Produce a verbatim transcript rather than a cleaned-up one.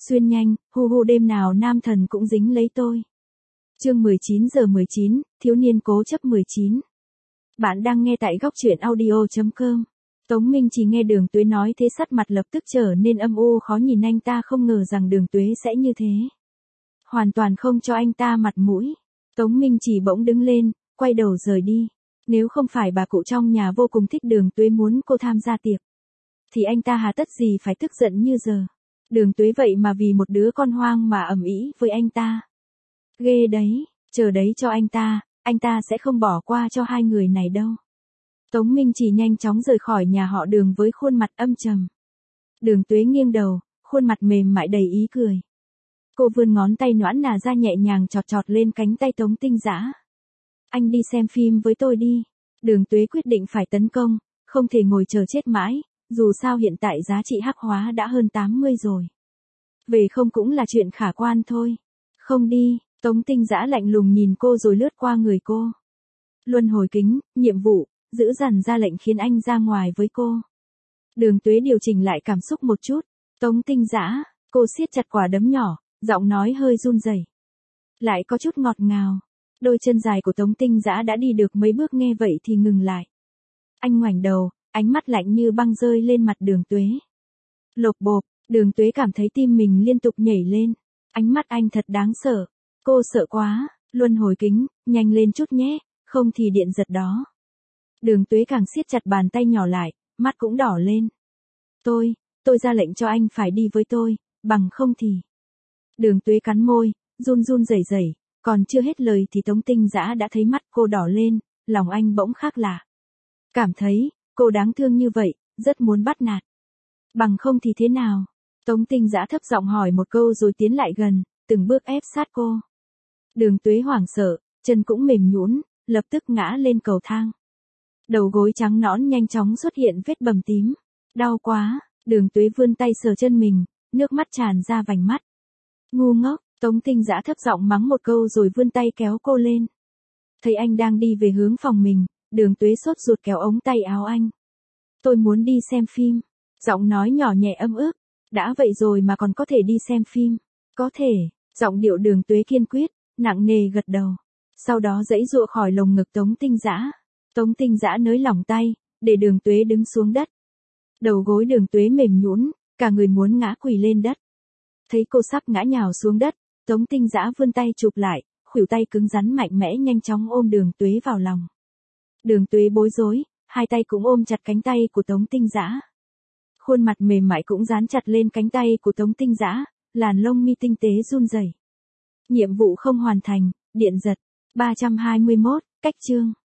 Xuyên nhanh, hu hu đêm nào nam thần cũng dính lấy tôi. Chương mười chín giờ mười chín, thiếu niên cố chấp mười chín. Bạn đang nghe tại góc truyện audio chấm com. Tống Minh chỉ nghe Đường Tuế nói thế sắc mặt lập tức trở nên âm u khó nhìn, anh ta không ngờ rằng Đường Tuế sẽ như thế. Hoàn toàn không cho anh ta mặt mũi. Tống Minh chỉ bỗng đứng lên, quay đầu rời đi. Nếu không phải bà cụ trong nhà vô cùng thích Đường Tuế muốn cô tham gia tiệc, thì anh ta hà tất gì phải tức giận như giờ. Đường Tuế vậy mà vì một đứa con hoang mà ầm ĩ với anh ta. Ghê đấy, chờ đấy cho anh ta, anh ta sẽ không bỏ qua cho hai người này đâu. Tống Minh chỉ nhanh chóng rời khỏi nhà họ Đường với khuôn mặt âm trầm. Đường Tuế nghiêng đầu, khuôn mặt mềm mại đầy ý cười. Cô vươn ngón tay nõn nà ra nhẹ nhàng chọt chọt lên cánh tay Tống Tinh Dã. Anh đi xem phim với tôi đi. Đường Tuế quyết định phải tấn công, không thể ngồi chờ chết mãi, dù sao hiện tại giá trị hắc hóa đã hơn tám mươi rồi. Về không cũng là chuyện khả quan thôi. Không đi, Tống Tinh Dã lạnh lùng nhìn cô rồi lướt qua người cô. Luân hồi kính, nhiệm vụ, giữ dằn ra lệnh khiến anh ra ngoài với cô. Đường Tuế điều chỉnh lại cảm xúc một chút. Tống Tinh Dã, cô siết chặt quả đấm nhỏ, giọng nói hơi run rẩy, lại có chút ngọt ngào. Đôi chân dài của Tống Tinh Dã đã đi được mấy bước, nghe vậy thì ngừng lại. Anh ngoảnh đầu, ánh mắt lạnh như băng rơi lên mặt Đường Tuế. Lộp bộp, Đường Tuế cảm thấy tim mình liên tục nhảy lên. Ánh mắt anh thật đáng sợ. Cô sợ quá. Luân hồi kính, nhanh lên chút nhé, không thì điện giật đó. Đường Tuế càng siết chặt bàn tay nhỏ lại, mắt cũng đỏ lên. Tôi, tôi ra lệnh cho anh phải đi với tôi, bằng không thì... Đường Tuế cắn môi, run run rẩy rẩy, còn chưa hết lời thì Tống Tinh Dã đã thấy mắt cô đỏ lên, lòng anh bỗng khác lạ. Cảm thấy, cô đáng thương như vậy, rất muốn bắt nạt. Bằng không thì thế nào? Tống Tinh Dã thấp giọng hỏi một câu rồi tiến lại gần, từng bước ép sát cô. Đường Tuế hoảng sợ, chân cũng mềm nhũn, lập tức ngã lên cầu thang. Đầu gối trắng nõn nhanh chóng xuất hiện vết bầm tím. Đau quá, Đường Tuế vươn tay sờ chân mình, nước mắt tràn ra vành mắt. Ngu ngốc, Tống Tinh Dã thấp giọng mắng một câu rồi vươn tay kéo cô lên. Thấy anh đang đi về hướng phòng mình, Đường Tuế sốt ruột kéo ống tay áo anh. Tôi muốn đi xem phim. Giọng nói nhỏ nhẹ ấm ức. Đã vậy rồi mà còn có thể đi xem phim. Có thể, giọng điệu Đường Tuế kiên quyết, nặng nề gật đầu. Sau đó giãy giụa khỏi lồng ngực Tống Tinh Dã. Tống Tinh Dã nới lỏng tay, để Đường Tuế đứng xuống đất. Đầu gối Đường Tuế mềm nhũn, cả người muốn ngã quỳ lên đất. Thấy cô sắp ngã nhào xuống đất, Tống Tinh Dã vươn tay chụp lại, khuỷu tay cứng rắn mạnh mẽ nhanh chóng ôm Đường Tuế vào lòng. Đường Tuế bối rối, hai tay cũng ôm chặt cánh tay của Tống Tinh Dã. Khuôn mặt mềm mại cũng dán chặt lên cánh tay của Tống Tinh Dã, làn lông mi tinh tế run rẩy. Nhiệm vụ không hoàn thành, điện giật. ba trăm hai mươi mốt, cách chương.